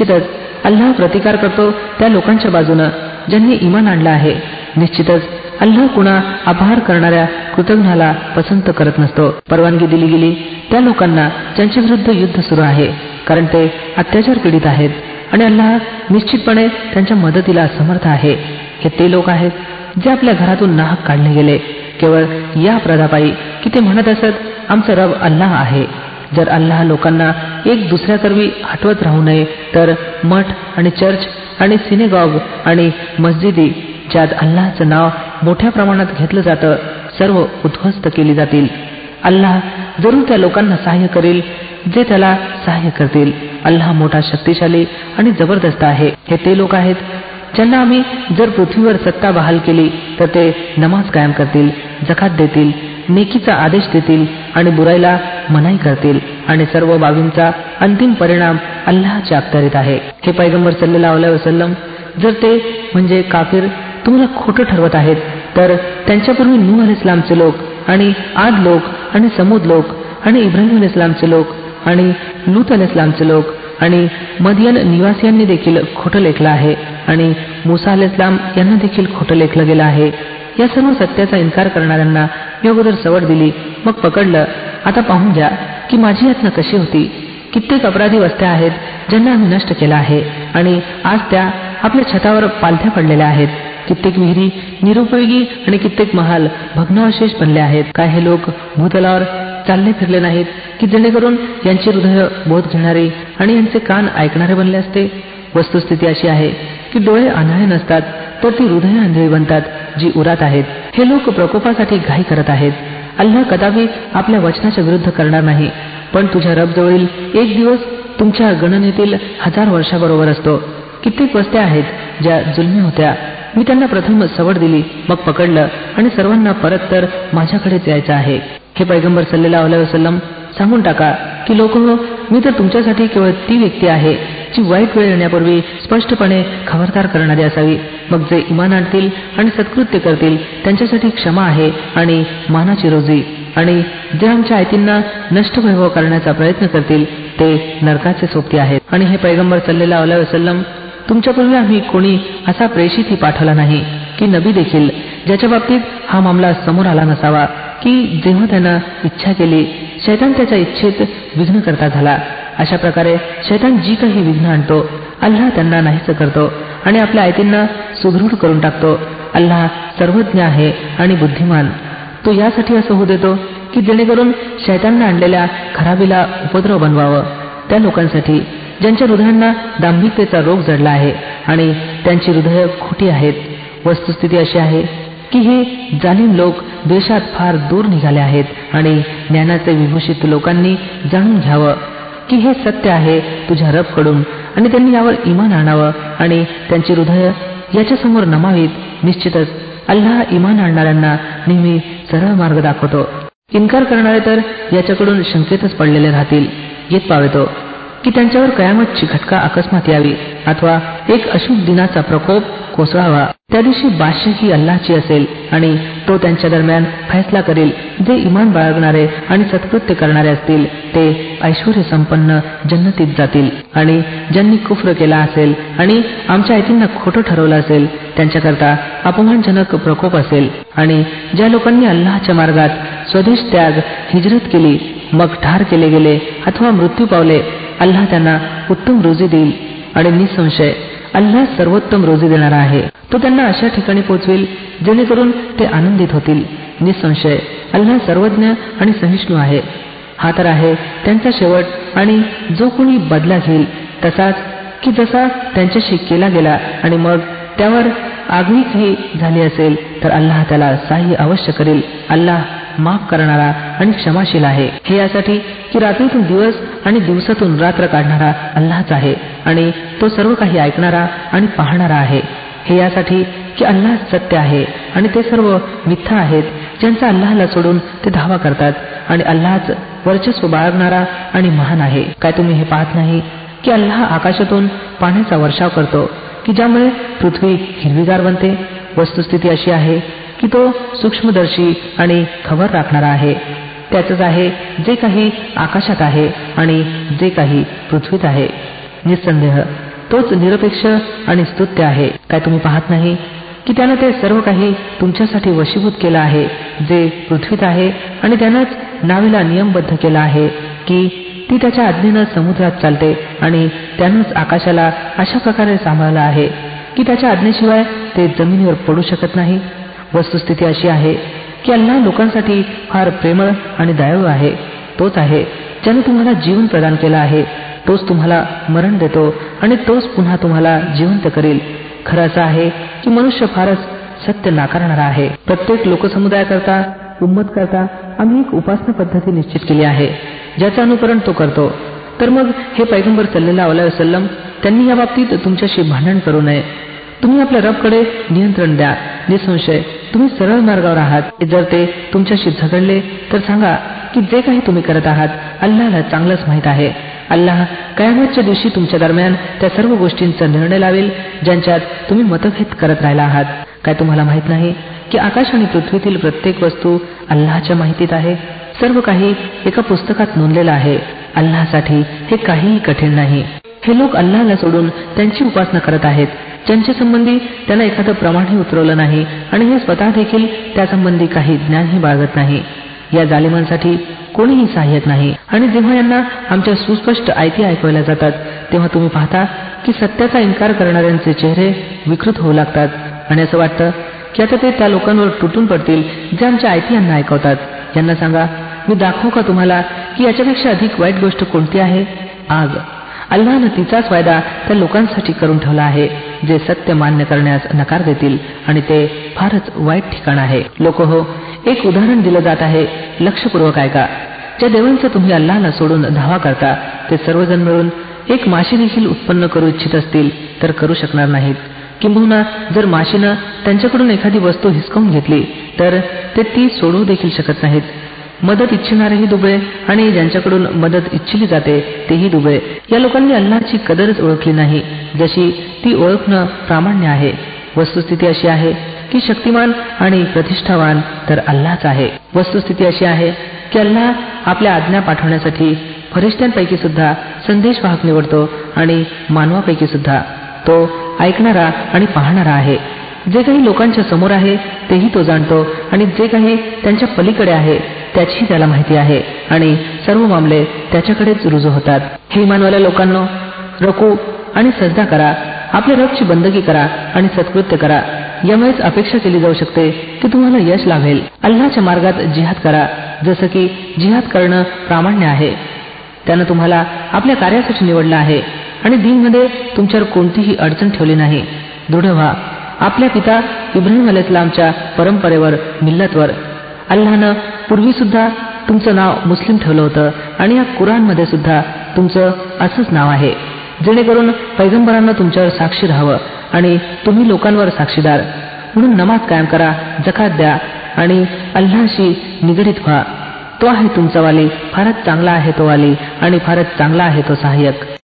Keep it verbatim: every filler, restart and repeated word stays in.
निश्चितच अल्लाह प्रतिकार करतो त्या लोकांच्या बाजूनं ज्यांनी ईमान आणलं आहे. निश्चितच अल्लाह कुणा आभार करणाऱ्या कृतज्ञाला पसंत करत नसतो. परवानगी दिली गेली त्या लोकांना ज्यांच्या विरुद्ध युद्ध सुरू आहे, कारण ते अत्याचार पीडित आहेत आणि अल्लाह निश्चितपणे त्यांच्या मदतीला समर्थ आहे. हे ते लोक आहेत जे आपल्या घरातून नाहक काढले गेले केवळ या प्रदापायी की ते म्हणत असत आमचा रब अल्लाह आहे. जर अल्लाह लोकांना एक दुसऱ्याकरवी हटवत राहू नये तर मठ आणि चर्च आणि सिनेगॉग आणि मस्जिदी ज्यात अल्लाहचं नाव मोठ्या प्रमाणात घेतलं जातं सर्व उद्ध्वस्त केली जातील. अल्लाह जरूर त्या लोकांना सहाय्य करेल जे त्याला सहाय्य करतील. अल्लाह मोठा शक्तिशाली आणि जबरदस्त आहे. हे ते लोक आहेत ज्यांना आम्ही जर पृथ्वीवर सत्ता बहाल केली तर ते नमाज कायम करतील, जकात देतील, नेकीचा आदेश देतील आणि बुराईला मनाई करतील आणि सर्व बाबींचा अंतिम परिणाम अल्लाहच्या अखत्यारीत आहे. हे पैगंबर सल्लल्लाहु अलैहि वसल्लम जर ते म्हणजे काफिर तुम्हाला खोटं ठरवत आहेत तर त्यांच्यापूर्वी नूह अलैहिस्सलामचे लोक आणि आद लोक आणि समूद लोक आणि इब्राहिम अलैहिस्सलामचे लोक आणि लूत अलैहिस्सलामचे लोक आणि मदियन निवासियांनी देखील खोटं लेखलं आहे आणि मूसा अलैहिस्सलाम यांना देखील खोटं लेखलं गेलं आहे. या सर्व सत्याचा इन्कार करणाऱ्यांना मी अगोदर सवड दिली, मग पकडलं. आता पाहून घ्या की माझी यातना कशी होती. कित्येक अपराधी वस्त्या आहेत ज्यांना आम्ही नष्ट केला आहे आणि आज त्या आपल्या छतावर पालथ्या पडलेल्या आहेत. कित्येक विहिरी निरुपयोगी आणि कित्येक महाल भग्नावशेष बनले आहेत. काय हे लोक भूतलावर चालले फिरले नाहीत की जेणेकरून यांचे हृदय बोध घेणारे आणि यांचे कान ऐकणारे बनले असते. वस्तुस्थिती अशी आहे की डोळे आंधळे नसतात तर ती हृदय आंधळी बनतात जी उरात आहेत. हे लोक प्रकोपासाठी घाई करत आहेत. अल्लाह कदापि आपल्या वचनाच्या विरुद्ध करणार नाही, पण तुझ्या रबजवळील एक दिवस तुमच्या गणनेतील हजार वर्षाबरोबर असतो. कित्येक वस्त्या आहेत ज्या जुलमी होत्या. मी त्यांना प्रथम सवड दिली, मग पकडलं आणि सर्वांना परत तर माझ्याकडेच यायचं आहे. हे पैगंबर सल्लल्लाहु अलैहि वसल्लम सांगून टाका की लोकहो, मी तर तुमच्यासाठी केवळ ती व्यक्ती आहे जी वाईट वेळ येण्यापूर्वी स्पष्टपणे खबरदार करणारी असावी. मग जे इमान आणतील आणि सत्कृत्य करतील त्यांच्यासाठी क्षमा आहे आणि मानाची रोजी, आणि जे आमच्या आयतींना नष्ट वैभव करण्याचा प्रयत्न करतील ते नरकाचे सोबती आहेत. आणि हे पैगंबर सल्लल्लाहु अलैहि वसल्लम, तुमच्यापूर्वी आम्ही कोणी असा प्रेषितही पाठवला नाही की नबी देखील ज्याच्या बाबतीत हा मामला समोर आला नसावा की जेव्हा त्यानं इच्छा केली शैतान त्याच्या इच्छेत विघ्न करता झाला. अशा प्रकारे शैतान जी काही विघ्न आणतो अल्लाह त्यांना नाहीस करतो आणि आपल्या आयतींना सुदृढ करून टाकतो. अल्लाह सर्वज्ञ आहे आणि बुद्धिमान. तो यासाठी असं होऊ देतो की जेणेकरून शैतानने आणलेल्या खराबीला उपद्रव बनवावं त्या लोकांसाठी ज्यांच्या हृदयांना दांभिकतेचा रोग जडला आहे आणि त्यांची हृदय खोटी आहेत. वस्तुस्थिती अशी आहे की हे जालिम लोक देशात फार दूर निघाले आहेत आणि ज्ञानाचे विभूषित लोकांनी जाणून घ्यावं की हे सत्य आहे तुझ्या रबकडून आणि त्यांनी यावर इमान आणावं आणि त्यांची हृदय याच्यासमोर नमावीत. निश्चितच अल्लाह इमान आणणाऱ्यांना नेहमी सरळ मार्ग दाखवतो. इन्कार करणारे तर याच्याकडून शंकेतच पडलेले राहतील. येत पावेतो की त्यांच्यावर कयामतची घटका अकस्मात यावी अथवा एक अशुभ दिनाचा प्रकोप कोसळावा. त्या दिवशी बादशाही ही अल्लाहची असेल आणि तो त्यांच्या दरम्यान फैसला करेल. जे इमान बाळगणारे आणि सत्कृत्य करणारे असतील ते ऐश्वर्य संपन्न जन्नतीत जातील, आणि ज्यांनी कुफ्र केला असेल आणि आमच्या आयतींना खोटं ठरवलं असेल त्यांच्याकरता अपमानजनक प्रकोप असेल. आणि ज्या लोकांनी अल्लाहच्या मार्गात स्वदेश त्याग हिजरत केली मग ठार केले गेले अथवा मृत्यू पावले, अल्लाह त्यांना उत्तम रोजी देईल आणि निसंशय अल्लाह सर्वोत्तम रोजी देणारा आहे. तो त्यांना अशा ठिकाणी पोहोचवेल जेणेकरून ते आनंदित होतील. निसंशय अल्लाह सर्वज्ञ आणि सहिष्णू आहे. हा तर आहे त्यांचा शेवट, आणि जो कोणी बदला घेईल तसाच की जसा त्यांच्याशी केला गेला आणि मग त्यावर आगळी काही झाली असेल तर अल्लाह त्याला सहाय्य अवश्य करेल. अल्लाह माफ करणारा आणि क्षमाशील आहे. हे यासाठी की रात्रीतून दिवस आणि दिवसातून रात्र काढणारा अल्लाहच आहे आणि तो सर्व काही ऐकणारा आणि पाहणारा आहे. हे यासाठी की अल्लाह सत्य आहे आणि ते सर्व मिथ्या आहेत ज्यांचा अल्लाहला सोडून ते धावा करतात, आणि अल्लाहच वर्चस्व बाळगणारा आणि महान आहे. काय तुम्ही हे पाहत नाही की अल्लाह आकाशातून पाण्याचा वर्षाव करतो की ज्यामुळे पृथ्वी हिरवीगार बनते? वस्तुस्थिती अशी आहे की तो सूक्ष्मदर्शी आणि खबर राखणारा आहे. त्याचंच आहे जे काही आकाशात आहे आणि जे काही पृथ्वीत आहे. निसंदेह तोच निरपेक्ष आणि स्तुत्य आहे. काय तुम्ही पाहत नाही की त्यानं ते सर्व काही तुमच्यासाठी वशीभूत केलं आहे जे पृथ्वीत आहे, आणि त्यानंच नावेला नियमबद्ध केला आहे की ती त्याच्या आज्ञेनं समुद्रात चालते, आणि त्यानंच आकाशाला अशा प्रकारे सांभाळलं आहे की त्याच्या आज्ञेशिवाय ते जमिनीवर पडू शकत नाही. वस्तुस्थिती अशी आहे की अल्लाह लोकांसाठी फार प्रेमळ आणि दयाळू आहे. तोच आहे ज्याने तुम्हाला जीवन प्रदान केलं आहे, तोच तुम्हाला मरण देतो आणि तोच पुन्हा तुम्हाला जिवंत करील. खरं असं आहे की मनुष्य फारच सत्य नाकारणारा आहे. प्रत्येक लोकसमुदायाकरता उम्मत करता आम्ही एक उपासना पद्धती निश्चित केली आहे ज्याचं अनुकरण तो करतो. तर मग हे पैगंबर सल्लल्लाहु अलैहि वसल्लम त्यांनी या बाबतीत तुमच्याशी भांडण करू नये. तुम्ही आपल्या रबकडे नियंत्रण द्या. निसंशय तुम्ही सरळ मार्गावर आहात. जर ते तुमच्याशी झगडले तर सांगा की जे काही तुम्ही करत आहात अल्लाहला चांगलंच माहीत आहे. अल्लाह कयामतच्या दिवशी तुमच्या दरम्यान त्या सर्व गोष्टींचा निर्णय लावेल ज्यांच्यात तुम्ही मतभेद करत राहिला आहात. काय तुम्हाला माहित नाही की आकाश आणि पृथ्वीतील प्रत्येक वस्तू अल्लाहच्या माहितीत आहे. सर्व काही एका पुस्तकात नोंदलेलं आहे. अल्लाहसाठी हे काहीही कठीण नाही. हे लोक अल्लाहला सोडून त्यांची उपासना करत आहेत ज्यांच्या संबंधी त्यांना एखादं प्रमाणही उतरवलं नाही, आणि हे स्वतः देखील त्यासंबंधी काही ज्ञानही बाळगत नाही. या जालिमांसाठी कोणीही सहाय्यक नाही. आणि जेव्हा यांना आमच्या सुस्पष्ट आयती ऐकवल्या जातात तेव्हा तुम्ही पाहता की सत्याचा इन्कार करणाऱ्यांचे चेहरे विकृत होऊ लागतात, आणि असं वाटतं की आता ते त्या लोकांवर तुटून पडतील जे आमच्या आयती यांना ऐकवतात. यांना सांगा, मी दाखवू का तुम्हाला की याच्यापेक्षा अधिक वाईट गोष्ट कोणती आहे? आग. अल्लाहनं तिचाच वायदा त्या लोकांसाठी करून ठेवला आहे जे सत्य मान्य करण्यास नकार देतील, आणि ते फारच वाईट ठिकाण आहे. लोक हो, एक उदाहरण दिलं जात आहे, लक्षपूर्वक ऐका. ज्या देवांचा तुम्ही अल्लाहला सोडून धावा करता ते सर्वजण मिळून एक माशी देखील उत्पन्न करू इच्छित असतील तर करू शकणार नाहीत. किंबहुना जर माशीनं त्यांच्याकडून एखादी वस्तू हिसकावून घेतली तर ते ती सोडवू देखील शकत नाहीत. मदत इच्छिणारेही दुबळे आणि ज्यांच्याकडून मदत इच्छिली जाते तेही दुबळे. या लोकांनी अल्लाहची कदरच ओळखली नाही जशी ती ओळखणं प्रामाण्य आहे. वस्तुस्थिती अशी आहे की शक्तिमान आणि प्रतिष्ठावान तर अल्लाहच आहे. वस्तुस्थिती अशी आहे की अल्लाह आपल्या आज्ञा पाठवण्यासाठी फरिश्त्यांपैकी सुद्धा संदेशवाहक निवडतो आणि मानवापैकी सुद्धा. तो ऐकणारा आणि पाहणारा आहे. जे काही लोकांच्या समोर आहे तेही तो जाणतो, आणि जे काही त्यांच्या पलीकडे आहे त्याचीही त्याला माहिती आहे, आणि सर्व मामले त्याच्याकडेच रुजू होतात. हे इमानवाल्या लोकांनो, रकू आणि सजदा करा, आपल्या रबची बंदगी करा आणि सत्कृत्य करा. यामुळेच अपेक्षा केली जाऊ शकते की तुम्हाला यश लाभेल. अल्लाहच्या मार्गात जिहाद करा, जसं की जिहाद करणं प्रामाण्य आहे. त्यानं तुम्हाला आपल्या कार्यासाठी निवडलं आहे आणि दीनमध्ये तुमच्यावर कोणतीही अडचण ठेवली नाही. दृढ व्हा आपल्या पिता इब्राहिम अलैहिस्सलामच्या परंपरेवर, मिल्लतवर. अल्लाहनं पूर्वी सुद्धा तुमचं नाव मुस्लिम ठेवलं होतं, आणि या कुराणमध्ये सुद्धा तुमचं असंच नाव आहे, जेणेकरून पैगंबरांना तुमच्यावर साक्षी राहावं आणि तुम्ही लोकांवर साक्षीदार. म्हणून नमाज कायम करा, जकात द्या आणि अल्लाहशी निगडीत व्हा. तो आहे तुमचा वाली, फारच चांगला आहे तो वाली आणि फारच चांगला आहे तो सहाय्यक.